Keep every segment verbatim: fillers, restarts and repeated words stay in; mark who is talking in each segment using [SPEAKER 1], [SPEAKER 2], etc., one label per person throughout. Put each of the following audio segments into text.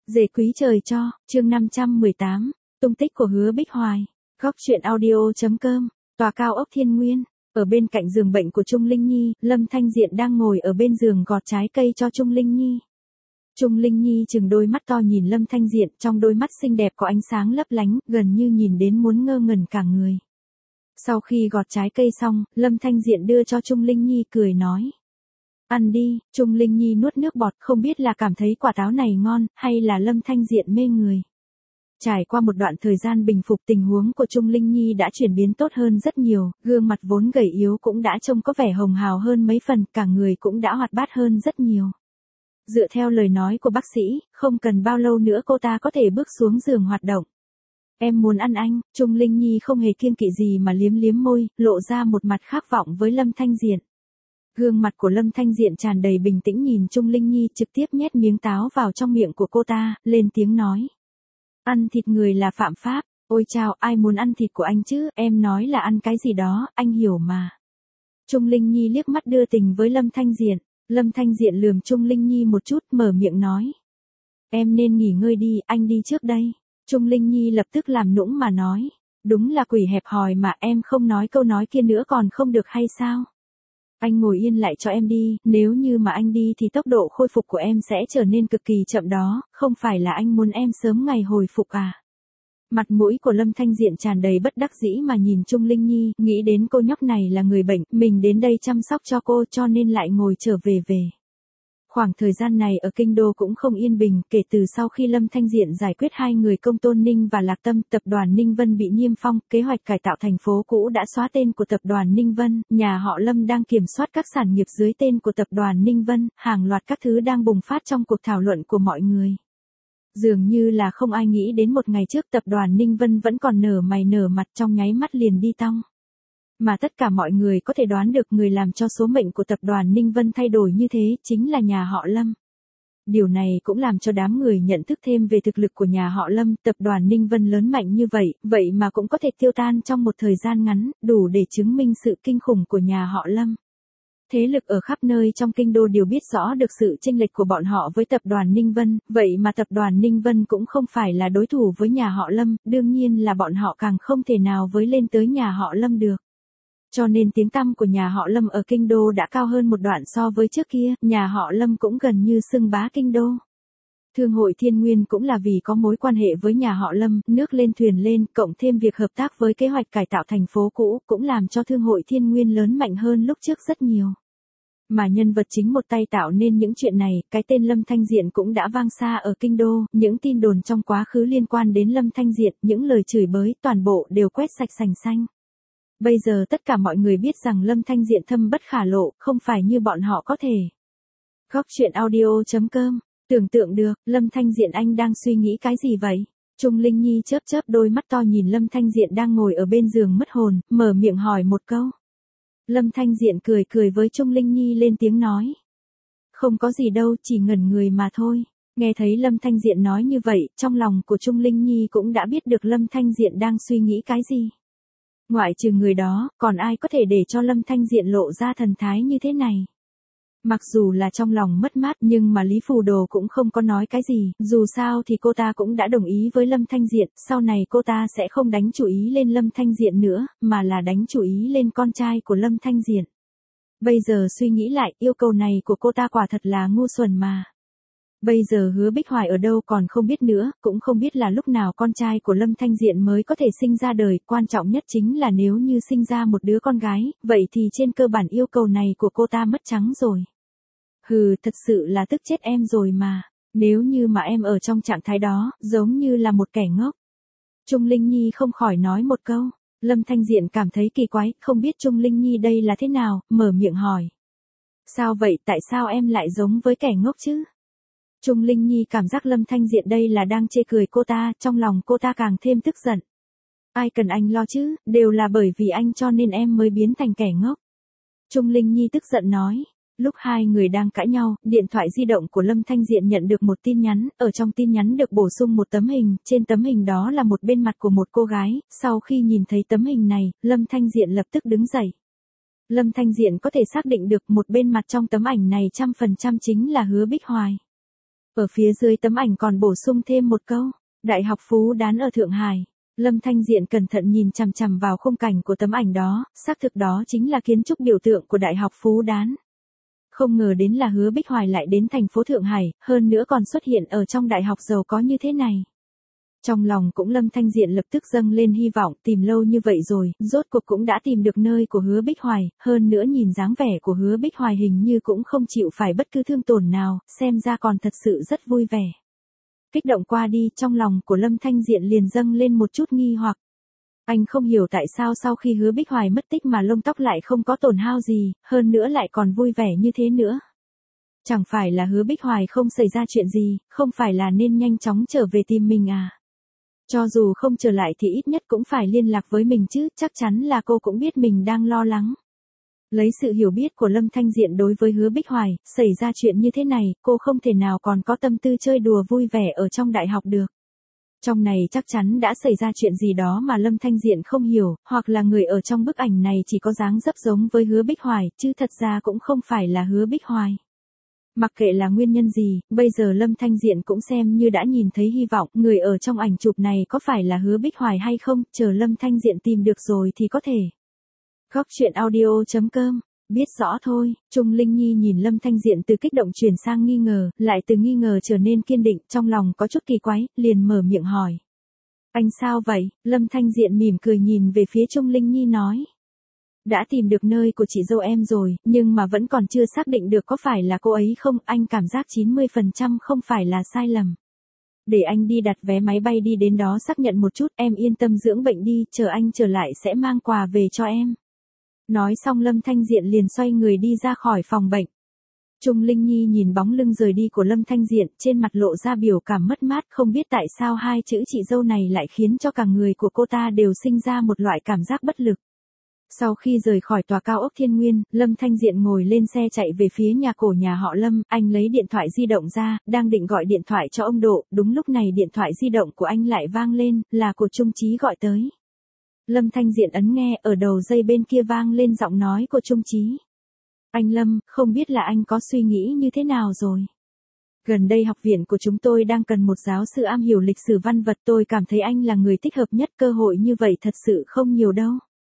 [SPEAKER 1] Dề quý trời cho, chương năm trăm mười tám, tung tích của Hứa Bích Hoài. Góc truyện audio chấm com, tòa cao ốc Thiên Nguyên. Ở bên cạnh giường bệnh của Trung Linh Nhi, Lâm Thanh Diện đang ngồi ở bên giường gọt trái cây cho Trung Linh Nhi. Trung Linh Nhi chừng đôi mắt to nhìn Lâm Thanh Diện, trong đôi mắt xinh đẹp có ánh sáng lấp lánh, gần như nhìn đến muốn ngơ ngẩn cả người. Sau khi gọt trái cây xong, Lâm Thanh Diện đưa cho Trung Linh Nhi cười nói. Ăn đi. Trung Linh Nhi nuốt nước bọt, không biết là cảm thấy quả táo này ngon, hay là Lâm Thanh Diện mê người. Trải qua một đoạn thời gian bình phục, tình huống của Trung Linh Nhi đã chuyển biến tốt hơn rất nhiều, gương mặt vốn gầy yếu cũng đã trông có vẻ hồng hào hơn mấy phần, cả người cũng đã hoạt bát hơn rất nhiều. Dựa theo lời nói của bác sĩ, không cần bao lâu nữa cô ta có thể bước xuống giường hoạt động. Em muốn ăn anh. Trung Linh Nhi không hề kiêng kỵ gì mà liếm liếm môi, lộ ra một mặt khát vọng với Lâm Thanh Diện. Gương mặt của Lâm Thanh Diện tràn đầy bình tĩnh nhìn Trung Linh Nhi, trực tiếp nhét miếng táo vào trong miệng của cô ta, lên tiếng nói. Ăn thịt người là phạm pháp. Ôi chao, ai muốn ăn thịt của anh chứ, em nói là ăn cái gì đó, anh hiểu mà. Trung Linh Nhi liếc mắt đưa tình với Lâm Thanh Diện. Lâm Thanh Diện lườm Trung Linh Nhi một chút, mở miệng nói. Em nên nghỉ ngơi đi, anh đi trước đây. Trung Linh Nhi lập tức làm nũng mà nói. Đúng là quỷ hẹp hòi mà, em không nói câu nói kia nữa còn không được hay sao? Anh ngồi yên lại cho em đi, nếu như mà anh đi thì tốc độ khôi phục của em sẽ trở nên cực kỳ chậm đó, không phải là anh muốn em sớm ngày hồi phục à? Mặt mũi của Lâm Thanh Diện tràn đầy bất đắc dĩ mà nhìn Trung Linh Nhi, nghĩ đến cô nhóc này là người bệnh, mình đến đây chăm sóc cho cô cho nên lại ngồi trở về về. Khoảng thời gian này ở Kinh Đô cũng không yên bình, kể từ sau khi Lâm Thanh Diện giải quyết hai người Công Tôn Ninh và Lạc Tâm, tập đoàn Ninh Vân bị niêm phong, kế hoạch cải tạo thành phố cũ đã xóa tên của tập đoàn Ninh Vân, nhà họ Lâm đang kiểm soát các sản nghiệp dưới tên của tập đoàn Ninh Vân, hàng loạt các thứ đang bùng phát trong cuộc thảo luận của mọi người. Dường như là không ai nghĩ đến một ngày trước tập đoàn Ninh Vân vẫn còn nở mày nở mặt, trong nháy mắt liền đi tong. Mà tất cả mọi người có thể đoán được người làm cho số mệnh của tập đoàn Ninh Vân thay đổi như thế, chính là nhà họ Lâm. Điều này cũng làm cho đám người nhận thức thêm về thực lực của nhà họ Lâm, tập đoàn Ninh Vân lớn mạnh như vậy, vậy mà cũng có thể tiêu tan trong một thời gian ngắn, đủ để chứng minh sự kinh khủng của nhà họ Lâm. Thế lực ở khắp nơi trong kinh đô đều biết rõ được sự chênh lệch của bọn họ với tập đoàn Ninh Vân, vậy mà tập đoàn Ninh Vân cũng không phải là đối thủ với nhà họ Lâm, đương nhiên là bọn họ càng không thể nào với lên tới nhà họ Lâm được. Cho nên tiếng tăm của nhà họ Lâm ở kinh đô đã cao hơn một đoạn so với trước kia, nhà họ Lâm cũng gần như xưng bá kinh đô. Thương hội Thiên Nguyên cũng là vì có mối quan hệ với nhà họ Lâm, nước lên thuyền lên, cộng thêm việc hợp tác với kế hoạch cải tạo thành phố cũ, cũng làm cho thương hội Thiên Nguyên lớn mạnh hơn lúc trước rất nhiều. Mà nhân vật chính một tay tạo nên những chuyện này, cái tên Lâm Thanh Diện cũng đã vang xa ở kinh đô, những tin đồn trong quá khứ liên quan đến Lâm Thanh Diện, những lời chửi bới, toàn bộ đều quét sạch sành xanh. Bây giờ tất cả mọi người biết rằng Lâm Thanh Diện thâm bất khả lộ, không phải như bọn họ có thể. Góc truyện audio chấm com, tưởng tượng được, Lâm Thanh Diện anh đang suy nghĩ cái gì vậy? Trung Linh Nhi chớp chớp đôi mắt to nhìn Lâm Thanh Diện đang ngồi ở bên giường mất hồn, mở miệng hỏi một câu. Lâm Thanh Diện cười cười với Trung Linh Nhi lên tiếng nói. Không có gì đâu, chỉ ngẩn người mà thôi. Nghe thấy Lâm Thanh Diện nói như vậy, trong lòng của Trung Linh Nhi cũng đã biết được Lâm Thanh Diện đang suy nghĩ cái gì. Ngoại trừ người đó, còn ai có thể để cho Lâm Thanh Diện lộ ra thần thái như thế này. Mặc dù là trong lòng mất mát nhưng mà Lý Phù Đồ cũng không có nói cái gì, dù sao thì cô ta cũng đã đồng ý với Lâm Thanh Diện, sau này cô ta sẽ không đánh chủ ý lên Lâm Thanh Diện nữa, mà là đánh chủ ý lên con trai của Lâm Thanh Diện. Bây giờ suy nghĩ lại, yêu cầu này của cô ta quả thật là ngu xuẩn mà. Bây giờ Hứa Bích Hoài ở đâu còn không biết nữa, cũng không biết là lúc nào con trai của Lâm Thanh Diện mới có thể sinh ra đời, quan trọng nhất chính là nếu như sinh ra một đứa con gái, vậy thì trên cơ bản yêu cầu này của cô ta mất trắng rồi. Hừ, thật sự là tức chết em rồi mà, nếu như mà em ở trong trạng thái đó, giống như là một kẻ ngốc. Trung Linh Nhi không khỏi nói một câu, Lâm Thanh Diện cảm thấy kỳ quái, không biết Trung Linh Nhi đây là thế nào, mở miệng hỏi. Sao vậy, tại sao em lại giống với kẻ ngốc chứ? Trung Linh Nhi cảm giác Lâm Thanh Diện đây là đang chê cười cô ta, trong lòng cô ta càng thêm tức giận. Ai cần anh lo chứ, đều là bởi vì anh cho nên em mới biến thành kẻ ngốc. Trung Linh Nhi tức giận nói. Lúc hai người đang cãi nhau, điện thoại di động của Lâm Thanh Diện nhận được một tin nhắn, ở trong tin nhắn được bổ sung một tấm hình, trên tấm hình đó là một bên mặt của một cô gái, sau khi nhìn thấy tấm hình này, Lâm Thanh Diện lập tức đứng dậy. Lâm Thanh Diện có thể xác định được một bên mặt trong tấm ảnh này trăm phần trăm chính là Hứa Bích Hoài. Ở phía dưới tấm ảnh còn bổ sung thêm một câu, Đại học Phú Đán ở Thượng Hải. Lâm Thanh Diện cẩn thận nhìn chằm chằm vào khung cảnh của tấm ảnh đó, xác thực đó chính là kiến trúc biểu tượng của Đại học Phú Đán. Không ngờ đến là Hứa Bích Hoài lại đến thành phố Thượng Hải, hơn nữa còn xuất hiện ở trong đại học giàu có như thế này. Trong lòng cũng Lâm Thanh Diện lập tức dâng lên hy vọng, tìm lâu như vậy rồi, rốt cuộc cũng đã tìm được nơi của Hứa Bích Hoài, hơn nữa nhìn dáng vẻ của Hứa Bích Hoài hình như cũng không chịu phải bất cứ thương tổn nào, xem ra còn thật sự rất vui vẻ. Kích động qua đi, trong lòng của Lâm Thanh Diện liền dâng lên một chút nghi hoặc. Anh không hiểu tại sao sau khi Hứa Bích Hoài mất tích mà lông tóc lại không có tổn hao gì, hơn nữa lại còn vui vẻ như thế nữa. Chẳng phải là Hứa Bích Hoài không xảy ra chuyện gì, không phải là nên nhanh chóng trở về tìm mình à? Cho dù không trở lại thì ít nhất cũng phải liên lạc với mình chứ, chắc chắn là cô cũng biết mình đang lo lắng. Lấy sự hiểu biết của Lâm Thanh Diện đối với Hứa Bích Hoài, xảy ra chuyện như thế này, cô không thể nào còn có tâm tư chơi đùa vui vẻ ở trong đại học được. Trong này chắc chắn đã xảy ra chuyện gì đó mà Lâm Thanh Diện không hiểu, hoặc là người ở trong bức ảnh này chỉ có dáng dấp giống với Hứa Bích Hoài, chứ thật ra cũng không phải là Hứa Bích Hoài. Mặc kệ là nguyên nhân gì, bây giờ Lâm Thanh Diện cũng xem như đã nhìn thấy hy vọng, người ở trong ảnh chụp này có phải là Hứa Bích Hoài hay không, chờ Lâm Thanh Diện tìm được rồi thì có thể. Góc truyện audio chấm com, biết rõ thôi. Trung Linh Nhi nhìn Lâm Thanh Diện từ kích động chuyển sang nghi ngờ, lại từ nghi ngờ trở nên kiên định, trong lòng có chút kỳ quái, liền mở miệng hỏi. Anh sao vậy? Lâm Thanh Diện mỉm cười nhìn về phía Trung Linh Nhi nói. Đã tìm được nơi của chị dâu em rồi, nhưng mà vẫn còn chưa xác định được có phải là cô ấy không, anh cảm giác chín mươi phần trăm không phải là sai lầm. Để anh đi đặt vé máy bay đi đến đó xác nhận một chút, em yên tâm dưỡng bệnh đi, chờ anh trở lại sẽ mang quà về cho em. Nói xong Lâm Thanh Diện liền xoay người đi ra khỏi phòng bệnh. Trung Linh Nhi nhìn bóng lưng rời đi của Lâm Thanh Diện, trên mặt lộ ra biểu cảm mất mát, không biết tại sao hai chữ chị dâu này lại khiến cho cả người của cô ta đều sinh ra một loại cảm giác bất lực. Sau khi rời khỏi tòa cao ốc Thiên Nguyên, Lâm Thanh Diện ngồi lên xe chạy về phía nhà cổ nhà họ Lâm, anh lấy điện thoại di động ra, đang định gọi điện thoại cho ông Độ, đúng lúc này điện thoại di động của anh lại vang lên, là của Trung Chí gọi tới. Lâm Thanh Diện ấn nghe, ở đầu dây bên kia vang lên giọng nói của Trung Chí. Anh Lâm, không biết là anh có suy nghĩ như thế nào rồi? Gần đây học viện của chúng tôi đang cần một giáo sư am hiểu lịch sử văn vật, tôi cảm thấy anh là người thích hợp nhất, cơ hội như vậy thật sự không nhiều đâu.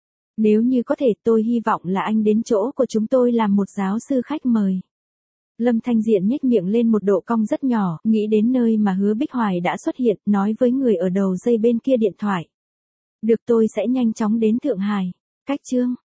[SPEAKER 1] Nếu như có thể tôi hy vọng là anh đến chỗ của chúng tôi làm một giáo sư khách mời. Lâm Thanh Diện nhếch miệng lên một độ cong rất nhỏ, nghĩ đến nơi mà Hứa Bích Hoài đã xuất hiện, nói với người ở đầu dây bên kia điện thoại. Được, tôi sẽ nhanh chóng đến Thượng Hải. Cách chương